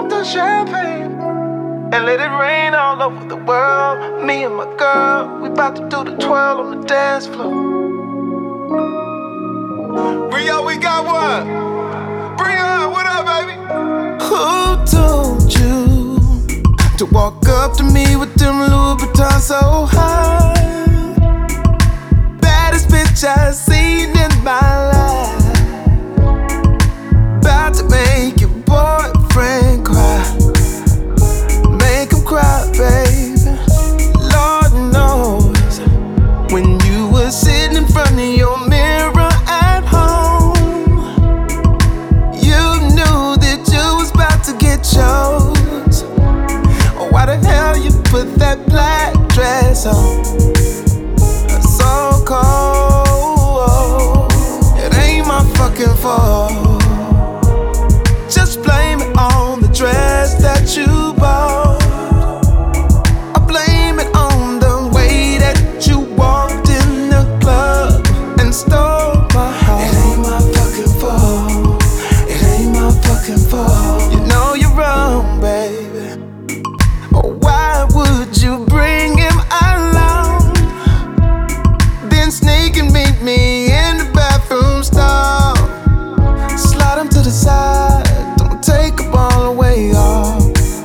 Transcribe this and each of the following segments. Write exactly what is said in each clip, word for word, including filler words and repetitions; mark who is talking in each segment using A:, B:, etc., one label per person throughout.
A: off the champagne and let it rain all over the world. Me and my girl, we bout to do the twirl on the dance floor. Rio, we got one. Bring her, what up, baby? Who told you to walk up to me with them Louis Vuitton so high? Baddest bitch I've seen in my life. About to make your boyfriend cry. Make him cry, baby. Lord knows, when you were sitting in front of your mirror at home, you knew that you was about to get chose. Why the hell you put that black dress on? So cold, it ain't my fucking fault. Just blame it on the dress that you bought. I blame it on the way that you walked in the club and stole my heart. It ain't my fucking fault. It ain't my fucking fault. You know you're wrong, baby. Why would you bring him along, then sneak and meet me in the bathroom stall? Slide him to the side, don't take a ball away, y'all.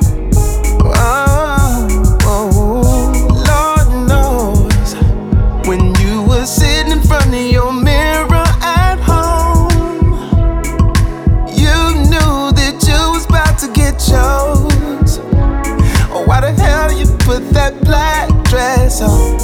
A: Oh, oh, Lord knows, when you were sitting in front of your mirror at home, you knew that you was about to get chose. Why the hell you put that black dress on?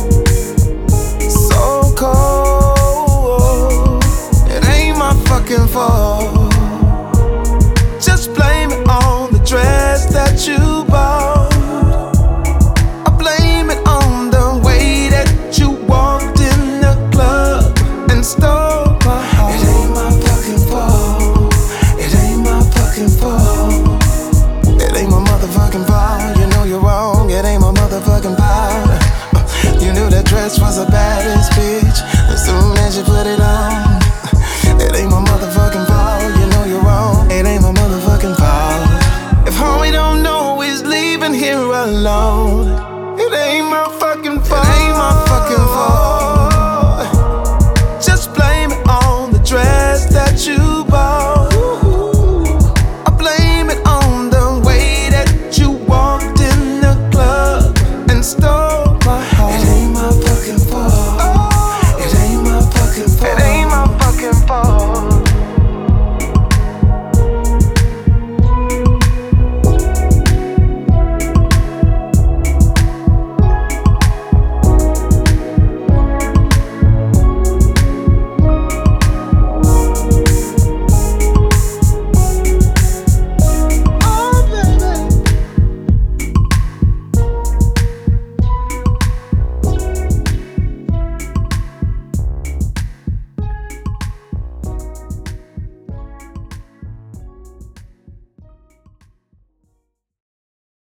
A: So cold, it ain't my fucking fault. Just blame it on the dress that you bought. I blame it on the way that you walked in the club and stole my heart. It ain't my fucking fault. It ain't my fucking fault. It ain't my motherfucking fault. You know you're wrong. It ain't my motherfucking fault. Uh, you knew that dress was the baddest bitch as soon as you put it on.